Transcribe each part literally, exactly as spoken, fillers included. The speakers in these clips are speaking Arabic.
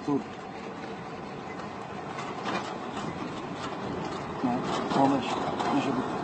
دكتور. هو ماشي ماشي يا دكتور.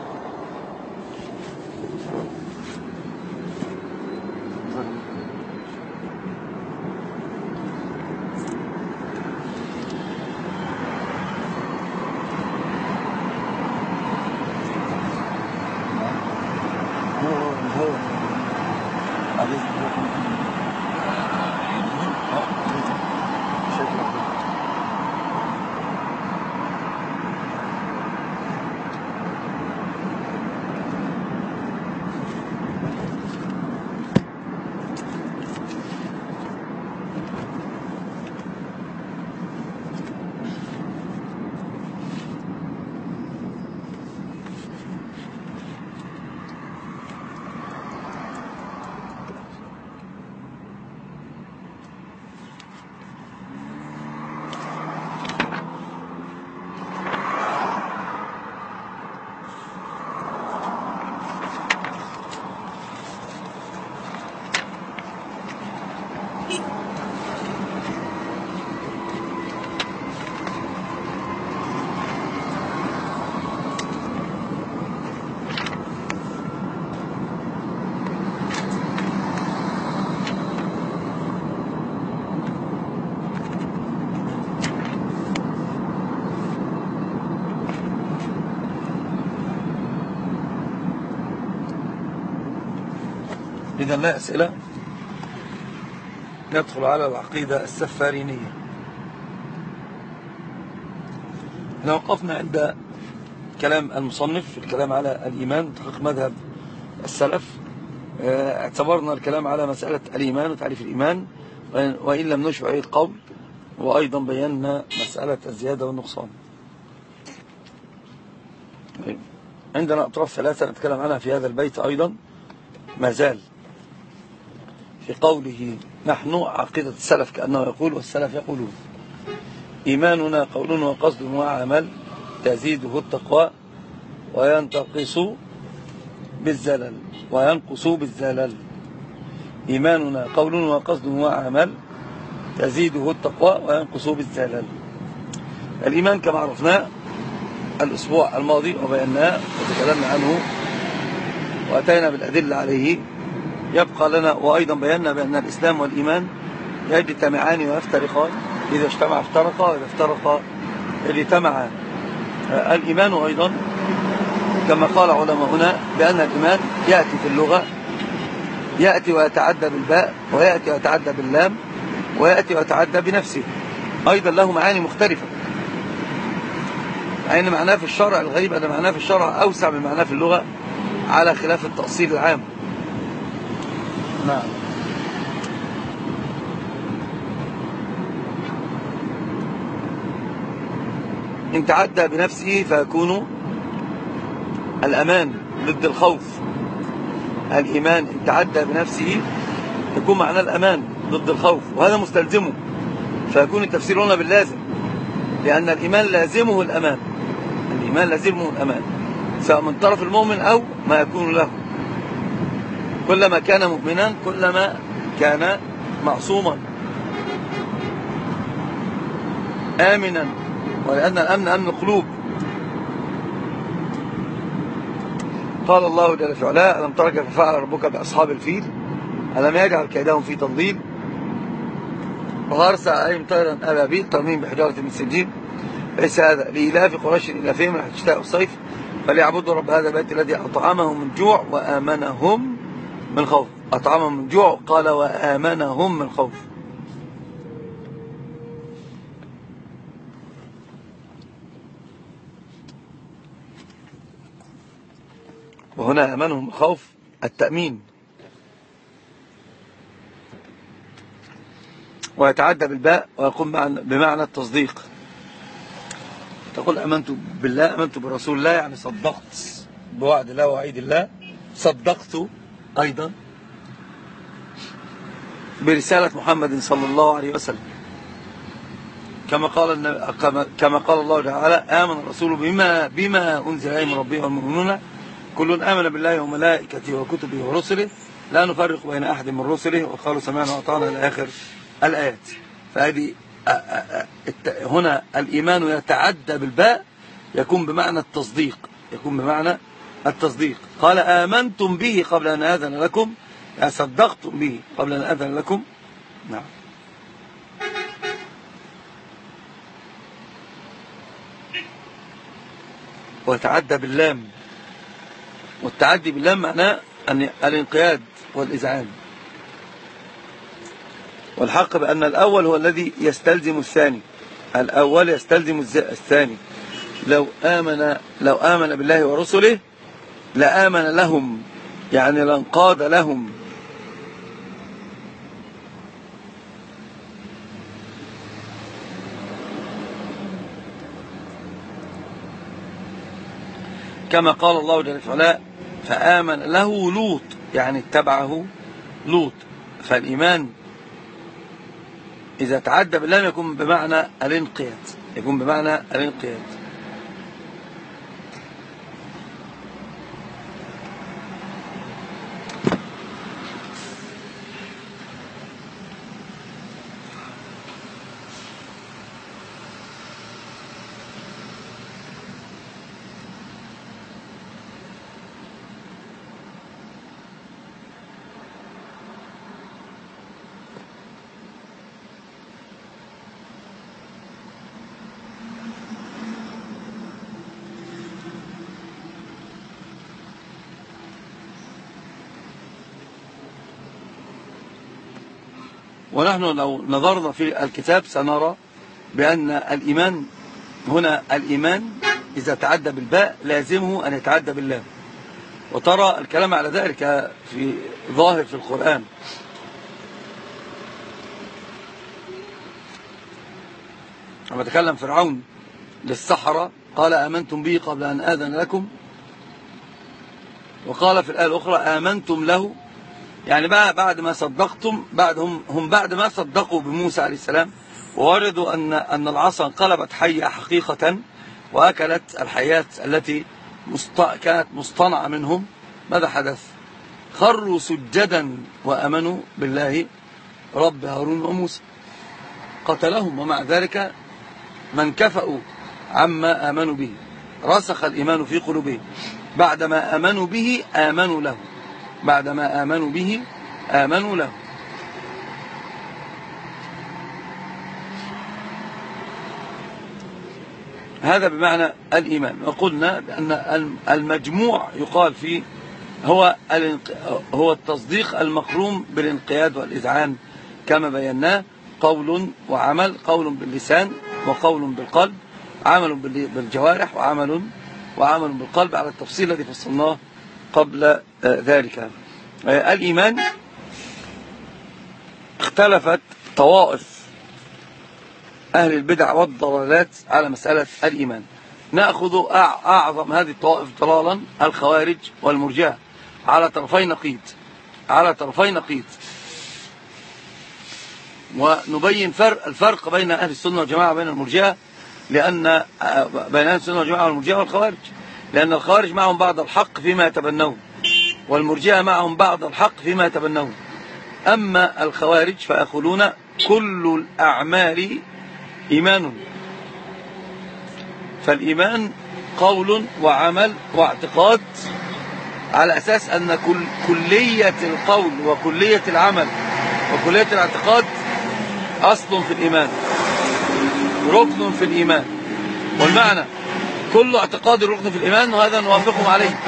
إذا لا أسئلة، ندخل على العقيدة السفارينية. احنا وقفنا عند كلام المصنف في الكلام على الإيمان تحقيق مذهب السلف. اعتبرنا الكلام على مسألة الإيمان وتعريف الإيمان، وإن لم نشبع أي القول، وأيضا بينا مسألة الزيادة والنقصان. عندنا أطراف ثلاثة نتكلم عنها في هذا البيت أيضا ما زال في قوله نحن عقيدة السلف، كأنه يقول والسلف يقولون: إيماننا قول وقصد وعمل تزيده التقوى وينتقص بالزلل وينقص بالزلل. إيماننا قول وقصد وعمل تزيده التقوى وينقص بالزلل. الإيمان كما عرفناه الأسبوع الماضي وبيناه وتكلمنا عنه وأتينا بالأدلة عليه. يبقى لنا وأيضا بينا بأن الإسلام والإيمان يجتمعان ويفترقان، إذا اجتمع افترقا وإذا افترقا يجتمعان. الإيمان أيضا كما قال علماؤنا بأن الإيمان يأتي في اللغة، يأتي ويتعدى بالباء، ويأتي ويتعدى باللام، ويأتي ويتعدى بنفسه، أيضا له معاني مختلفة. أين معناه في الشرع الغريب أن معناه في الشرع أوسع من معناه في اللغة على خلاف التأصيل العام. نعم. إن تعدى بنفسه فيكون الأمان ضد الخوف. الإيمان إن تعدى بنفسه يكون معناه الأمان ضد الخوف، وهذا مستلزمه، فيكون التفسير هنا باللازم، لأن الإيمان لازمه الأمان. الإيمان لازمه الأمان سواء من طرف المؤمن أو ما يكون له. كلما كان مؤمنا كلما كان معصوما آمنا، ولأن الأمن أمن القلوب. قال الله جل في علاه: ألم تر كيف فعل ربك بأصحاب الفيل ألم يجعل كيدهم في تضليل وأرسل عليهم طيرا أبابيل ترميهم بحجارة من سجيل. ليس هذا لإلاف قريش إلافهم رحلة الشتاء والصيف فليعبدوا رب هذا البيت الذي أطعمهم من جوع وآمنهم من خوف. أطعمهم من جوع قال وآمنهم من خوف. وهنا آمنهم من خوف التأمين. ويتعدى بالباء ويقوم بمعنى التصديق. تقول آمنت بالله، آمنت برسول الله، يعني صدقت بوعد الله ووعيد الله، صدقت أيضا برسالة محمد صلى الله عليه وسلم، كما قال كما قال الله تعالى: آمن الرسول بما بما أنزل إليه من ربه والمؤمنون كل آمن بالله وملائكته وكتبه ورسله لا نفرق بين أحد من رسله وقالوا سمعنا وأطعنا إلى آخر الآيات. فهذه هنا الإيمان يتعدى بالباء يكون بمعنى التصديق، يكون بمعنى التصديق. قال آمنتم به قبل أن آذن لكم، يعني صدقتم به قبل أن آذن لكم. نعم. ويتعدى باللام، والتعدي باللام معناه أن الانقياد والإذعان. والحق بأن الأول هو الذي يستلزم الثاني، الأول يستلزم الثاني. لو آمن لو آمن بالله ورسله لآمن لهم، يعني لانقاد لهم. كما قال الله جل وعلا فآمن له لوط، يعني اتبعه لوط. فالإيمان إذا تعدى بالله يكون بمعنى الانقياد، يكون بمعنى الانقياد. ونحن لو نظرنا في الكتاب سنرى بأن الإيمان هنا، الإيمان إذا تعدى بالباء لازمه أن يتعدى باللام، وترى الكلام على ذلك في ظاهر في القرآن. لما تكلم فرعون للسحرة قال آمنتم به قبل أن آذن لكم، وقال في الآية الأخرى آمنتم له، يعني بقى بعد ما صدقتم، بعد هم, هم بعد ما صدقوا بموسى عليه السلام ووردوا أن, أن العصا انقلبت حية حقيقة وأكلت الحيات التي مست... كانت مصطنعة منهم، ماذا حدث؟ خروا سجدا وأمنوا بالله رب هارون وموسى، قتلهم. ومع ذلك من كفأوا عما آمنوا به، رسخ الإيمان في قلوبهم، بعدما آمنوا به آمنوا له، بعدما آمنوا به آمنوا له. هذا بمعنى الإيمان. وقلنا بأن المجموع يقال فيه هو هو التصديق المقرون بالانقياد والإذعان كما بيناه، قول وعمل، قول باللسان وقول بالقلب، عمل بالجوارح وعمل وعمل بالقلب، على التفصيل الذي فصلناه قبل ذلك. الإيمان اختلفت طوائف أهل البدع والضلالات على مسألة الإيمان. نأخذ أعظم هذه الطوائف ضلالا الخوارج والمرجئة على طرفي نقيض، على طرفي نقيض، ونبين فرق الفرق بين أهل السنة والجماعة وبين المرجئة، لأن بين أهل السنة والجماعة والمرجئة والخوارج، لأن الخوارج معهم بعض الحق فيما يتبنون، والمرجئة معهم بعض الحق فيما يتبنون. أما الخوارج فيقولون كل الأعمال إيمان، فالإيمان قول وعمل واعتقاد، على أساس أن كل كلية القول وكلية العمل وكلية الاعتقاد أصل في الإيمان، ركن في الإيمان. والمعنى كل اعتقاد ركن في الإيمان، وهذا نوافقهم عليه،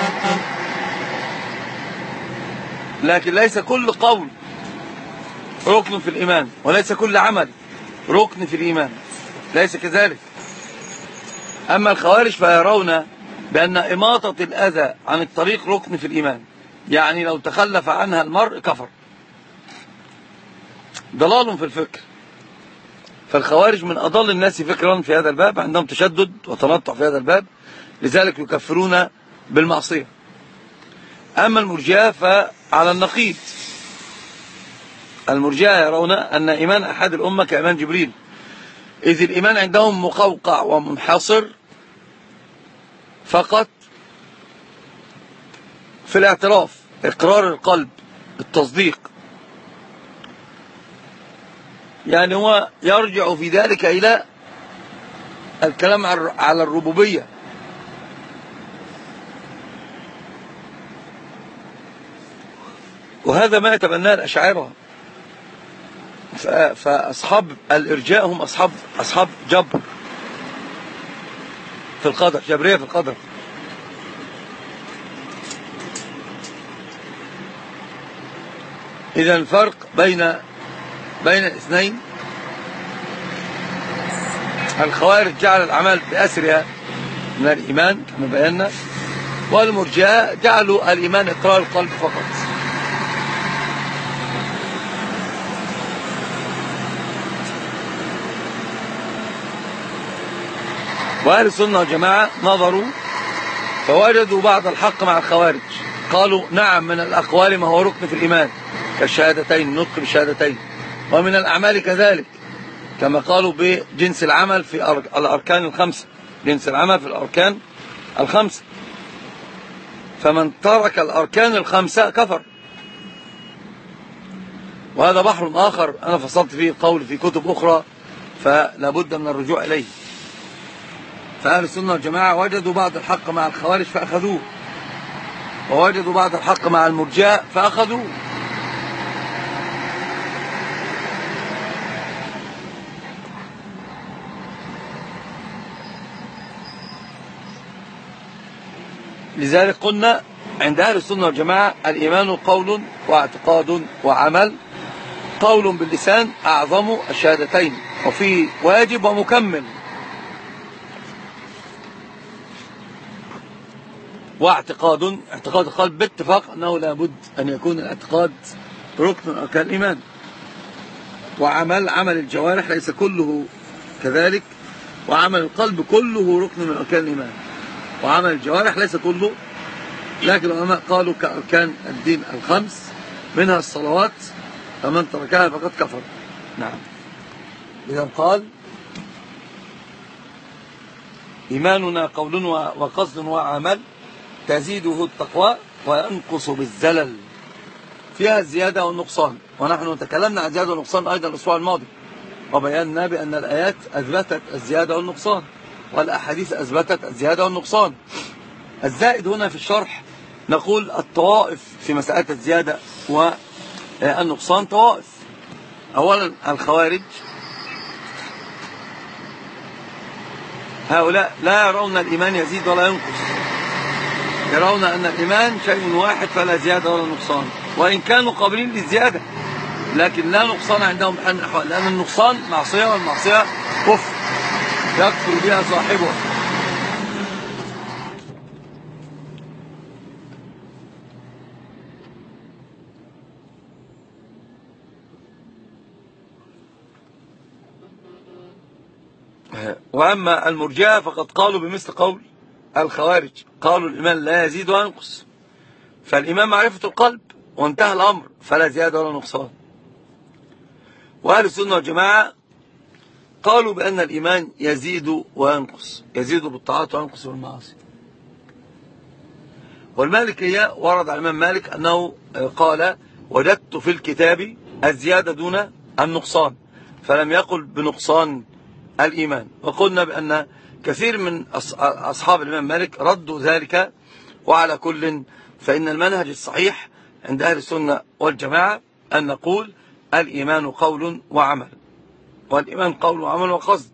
لكن ليس كل قول ركن في الإيمان، وليس كل عمل ركن في الإيمان، ليس كذلك. أما الخوارج فيرون بأن إماطة الأذى عن الطريق ركن في الإيمان، يعني لو تخلف عنها المرء كفر. ضلال في الفكر. فالخوارج من أضل الناس فكرا في هذا الباب، عندهم تشدد وتنطع في هذا الباب، لذلك يكفرون بالمعصية. أما المرجئة فعلى النقيض، المرجئة يرون أن إيمان أحد الأمة كإيمان جبريل، إذ الإيمان عندهم مقوقع ومنحصر فقط في الاعتراف، إقرار القلب، التصديق. يعني هو يرجع في ذلك إلى الكلام على الربوبية. وهذا ما يتبناه الأشاعرة. فأصحاب الإرجاء هم أصحاب أصحاب جبر في القدر، جبرية في القدر. إذا الفرق بين بين الاثنين، الخوارج جعل الأعمال بأسرها من الإيمان كما بينا، والمرجئة جعلوا الإيمان إقرار القلب فقط. وأهل السنة والجماعة نظروا فوجدوا بعض الحق مع الخوارج، قالوا نعم من الأقوال ما هو ركن في الإيمان كالشهادتين، النطق بالشهادتين، ومن الأعمال كذلك كما قالوا بجنس العمل في الأركان الخمسة، جنس العمل في الأركان الخمسة، فمن ترك الأركان الخمسة كفر. وهذا بحر آخر أنا فصلت فيه القول في كتب أخرى، فلا بد من الرجوع إليه. فأهل السنة والجماعة وجدوا بعض الحق مع الخوارج فأخذوه، ووجدوا بعض الحق مع المرجئة فأخذوه. لذلك قلنا عند أهل السنة والجماعة الإيمان قول واعتقاد وعمل. قول باللسان أعظم الشهادتين، وفيه واجب ومكمل. واعتقاد، اعتقاد القلب باتفاق أنه لابد أن يكون الاعتقاد ركن من أركان الإيمان. وعمل، عمل الجوارح ليس كله كذلك، وعمل القلب كله ركن من أركان الإيمان، وعمل الجوارح ليس كله. لكن العلماء قالوا كأركان الدين الخمس منها الصلوات، فمن تركها فقد كفر. نعم. إذا قال إيماننا قول وقصد وعمل تزيده التقوى وينقص بالزلل، فيها الزيادة والنقصان. ونحن تكلمنا عن الزيادة والنقصان أيضا الأسبوع الماضي، وبينا بأن الآيات أثبتت الزيادة والنقصان، والأحاديث أثبتت الزيادة والنقصان. الزائد هنا في الشرح نقول الطوائف في مسألة الزيادة والنقصان طوائف. أولا الخوارج هؤلاء لا يرون الإيمان يزيد ولا ينقص، يرون أن الإيمان شيء واحد فلا زيادة ولا نقصان، وإن كانوا قابلين للزيادة لكن لا نقصان عندهم بحال من الأحوال، لأن النقصان معصية، والمعصية كفر يكفر بها صاحبه. وأما المرجئة فقد قالوا بمثل قول الخوارج، قالوا الإيمان لا يزيد ولا ينقص، فالإيمان معرفة القلب وانتهى الأمر، فلا زيادة ولا نقصان. وأهل السنة والجماعة قالوا بأن الإيمان يزيد وينقص، يزيد بالطاعات وينقص بالمعاصي. والمالكية ورد على الإمام مالك أنه قال وجدت في الكتاب الزيادة دون النقصان، فلم يقل بنقصان الإيمان. وقلنا بأن كثير من أصحاب الإمام مالك ردوا ذلك. وعلى كل فإن المنهج الصحيح عند أهل السنة والجماعة أن نقول الإيمان قول وعمل، والإيمان قول وعمل وقصد.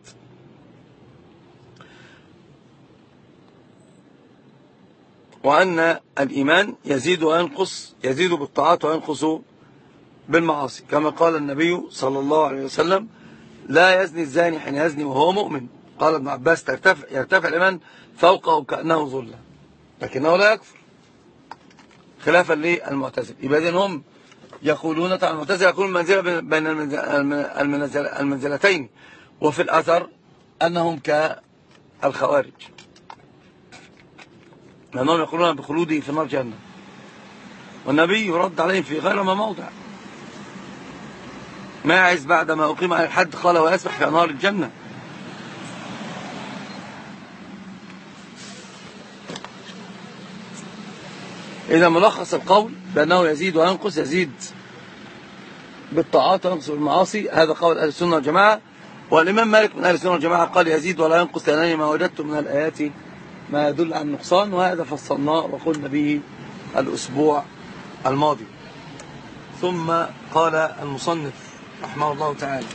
وأن الإيمان يزيد وينقص، يزيد بالطاعات وينقص بالمعاصي، كما قال النبي صلى الله عليه وسلم لا يزني الزاني حين يزني وهو مؤمن. قال ابن عباس ترتفع يرتفع الإيمان فوقه كأنه ظلة، لكنه لا يكفر، خلافا للمعتزلة. يبقى إذن هم يقولون طبعا المعتزلة يقولون منزلة بين المنزلتين، وفي الأثر أنهم كالخوارج، لأنهم يقولون بخلوده في النار جهنم، والنبي يرد عليهم في غير ما موضع. ماعز بعدما أقيم على الحد قال ويسبح في أنهار الجنة. إذا ملخص القول بأنه يزيد وينقص، يزيد بالطاعات وينقص بالمعاصي. هذا قول أهل السنة والجماعة. والإمام مالك من أهل السنة والجماعة قال يزيد ولا ينقص، لأنني ما وجدت من الآيات ما يدل على النقصان، وهذا فصلناه وقلنا به الأسبوع الماضي. ثم قال المصنف رحمه الله تعالى: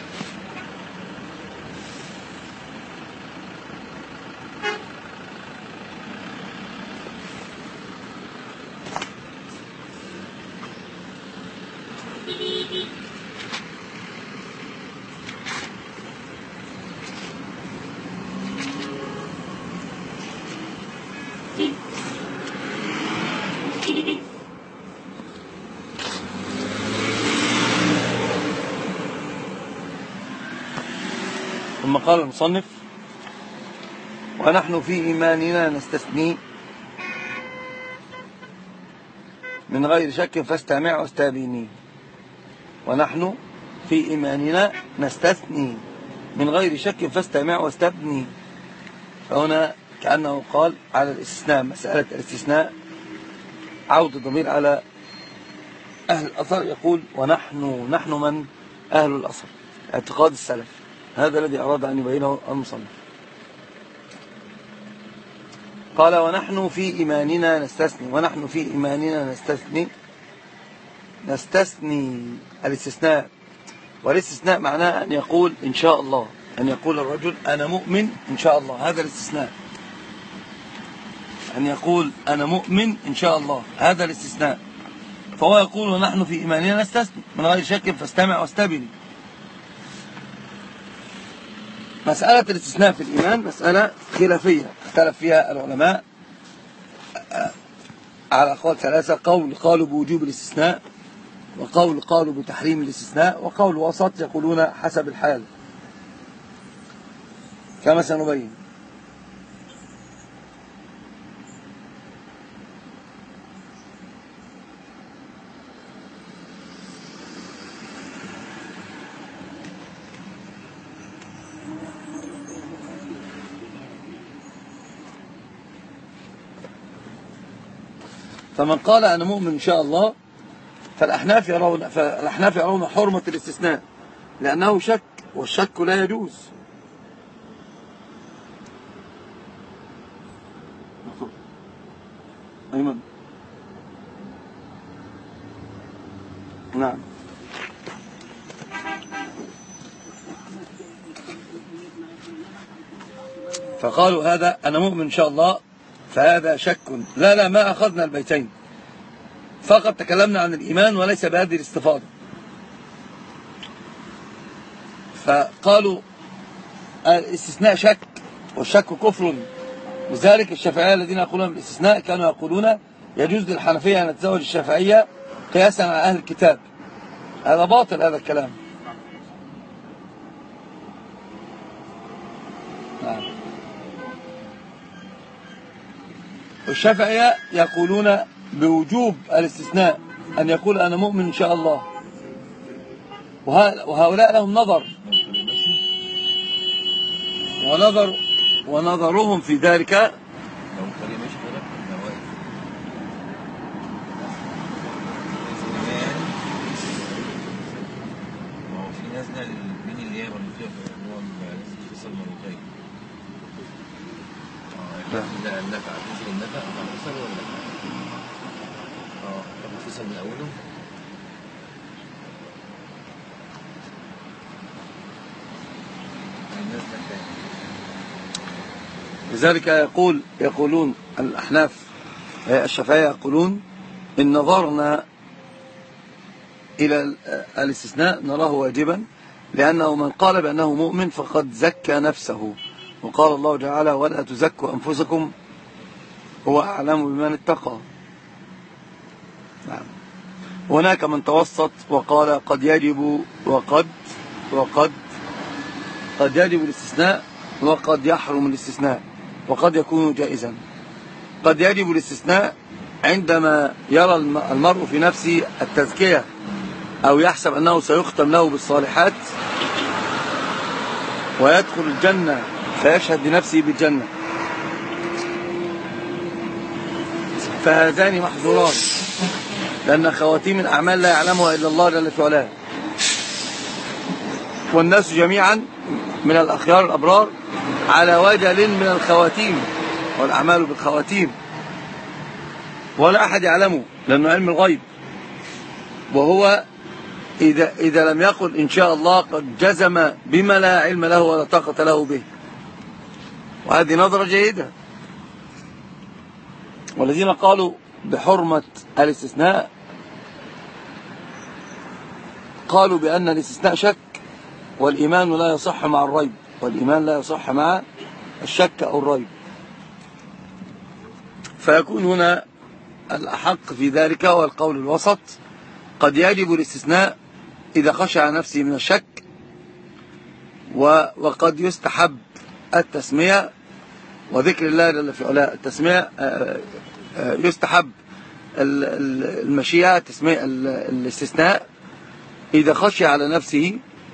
ثم قال المصنف: ونحن في إيماننا نستثني من غير شك فاستمع واستبيني. ونحن في إيماننا نستثني من غير شك فاستمع واستبني. فهنا كأنه قال على الاستثناء، مسألة الاستثناء عود الضمير على أهل الأثر، يقول ونحن نحن من؟ أهل الأثر، اعتقاد السلف. هذا الذي أراد أن يبينه المصنف. قال ونحن في إيماننا نستثني. ونحن في إيماننا نستثني نستثني الاستثناء. والاستثناء معناه أن يقول إن شاء الله، أن يقول الرجل أنا مؤمن إن شاء الله، هذا الاستثناء. أن يقول أنا مؤمن إن شاء الله، هذا الاستثناء. فهو يقول ونحن في إيماننا نستثني من غير شك فاستمع واستبني. مسألة الاستثناء في الإيمان مسألة خلافية اختلف فيها العلماء على أقوال ثلاثة: قول قالوا بوجوب الاستثناء، وقول قالوا بتحريم الاستثناء، وقول وسط يقولون حسب الحال كما سنبين. فمن قال أنا مؤمن إن شاء الله فالأحناف يرون, فالأحناف يرون حرمة الاستثناء لأنه شك، والشك لا يجوز. أيمن نعم. فقالوا هذا أنا مؤمن إن شاء الله فهذا شك. لا لا ما أخذنا البيتين، فقط تكلمنا عن الإيمان وليس بهذه الاستفاضة. فقالوا الاستثناء شك، والشك كفر. لذلك الشافعية الذين يقولون بالاستثناء كانوا يقولون يجوز للحنفية أن تتزوج الشافعية قياسا على أهل الكتاب. هذا باطل هذا الكلام. نعم. والشافعية يقولون بوجوب الاستثناء، أن يقول أنا مؤمن إن شاء الله. وهؤلاء لهم نظر، ونظر ونظرهم في ذلك النفع تنزل النفع فتصل ولا لا؟ اه فتصل من اوله. لذلك يقول يقولون الأحناف الشافعية يقولون إن نظرنا إلى الاستثناء نراه واجبا، لأنه من قال بأنه مؤمن فقد زكى نفسه، وقال الله تعالى ولا تزكوا أنفسكم هو أعلم بمن اتقى. نعم. هناك من توسط وقال قد يجب وقد وقد قد يجب الاستثناء وقد يحرم الاستثناء، وقد يكون جائزا. قد يجب الاستثناء عندما يرى المرء في نفسه التزكية أو يحسب أنه سيختم له بالصالحات ويدخل الجنة فيشهد لنفسه بالجنة، فهذان محظوران، لأن خواتيم الأعمال لا يعلمها إلا الله جل في علاه. والناس جميعا من الأخيار الأبرار على وجل من الخواتيم، والأعمال بالخواتيم، ولا أحد يعلمه لأنه علم الغيب. وهو إذا, إذا لم يقل إن شاء الله قد جزم بما لا علم له ولا طاقة له به، وهذه نظرة جيدة. والذين قالوا بحرمة الاستثناء قالوا بأن الاستثناء شك، والإيمان لا يصح مع الريب، والإيمان لا يصح مع الشك أو الريب. فيكون هنا الأحق في ذلك هو القول الوسط. قد يجب الاستثناء إذا خشع نفسه من الشك، وقد يستحب التسمية وذكر الله جل في علاه. التسمية يستحب المشيئة، تسمية الاستثناء إذا خشي على نفسه،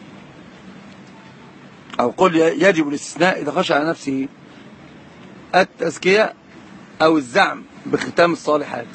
أو قل يجب الاستثناء إذا خشي على نفسه التزكية أو الزعم بختام الصالحات.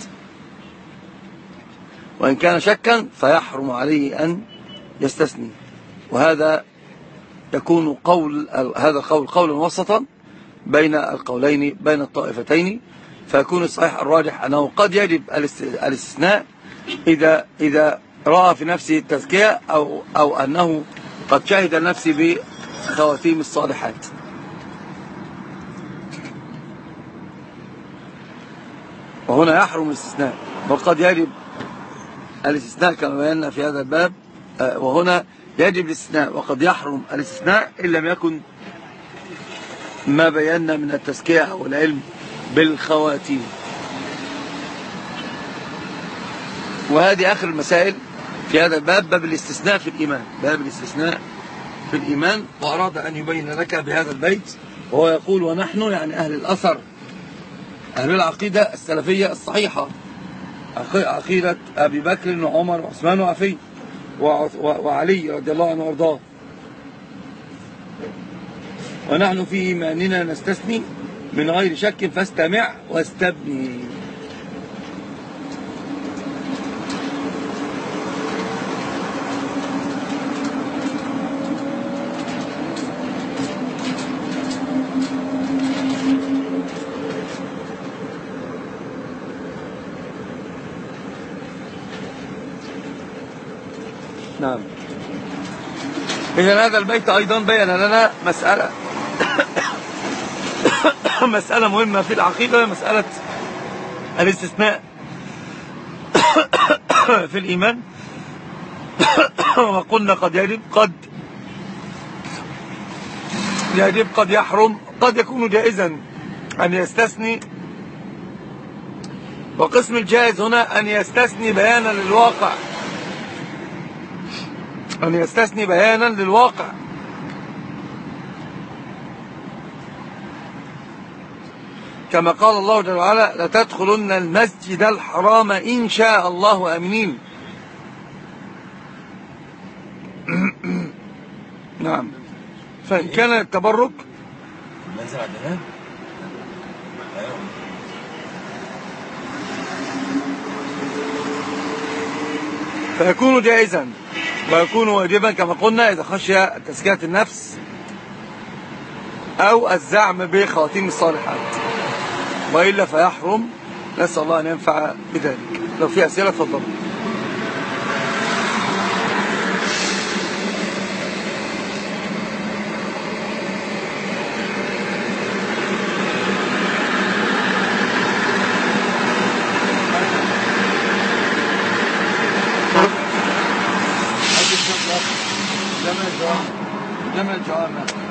وإن كان شكا فيحرم عليه أن يستثني. وهذا يكون قول هذا القول قولا وسطا بين القولين بين الطائفتين. فيكون الصحيح الراجح أنه قد يجب الاستثناء إذا إذا رأى في نفسه التزكية أو أو أنه قد شهد نفسه بخواتيم الصالحات. وهنا يحرم الاستثناء، وقد يجب الاستثناء كما بينا في هذا الباب. وهنا يجب الاستثناء وقد يحرم الاستثناء إن لم يكن ما بينا من التزكية أو العلم بالخواتيم. وهذه آخر المسائل في هذا الباب، باب الاستثناء في الإيمان، باب الاستثناء في الإيمان. وأراد أن يبين لك بهذا البيت، وهو يقول ونحن يعني أهل الأثر، أهل العقيدة السلفية الصحيحة، عقيدة أبي بكر وعمر وعثمان وعفي وعلي رضي الله عنه وارضاه. ونحن في إيماننا نستثني من غير شك فاستمع واستبني. نعم. إذن هذا البيت أيضا بين لنا مسألة مسألة مهمة في العقيدة، مسألة الاستثناء في الإيمان. وقلنا قد يجب قد يجب قد يحرم، قد يكون جائزا أن يستثني. وقسم الجائز هنا أن يستثني بيانا للواقع، أن يستثني بيانا للواقع. كما قال الله جل وعلا لتدخلن المسجد الحرام إن شاء الله آمنين. نعم. فإن كان التبرك فيكون جائزا ويكون واجبا كما قلنا إذا خشي تزكية النفس أو الزعم بخواتيم الصالحات، وإلا فيحرم. نسأل الله أن ينفع بذلك. لو في أسئلة تفضلوا. جمع الجوامع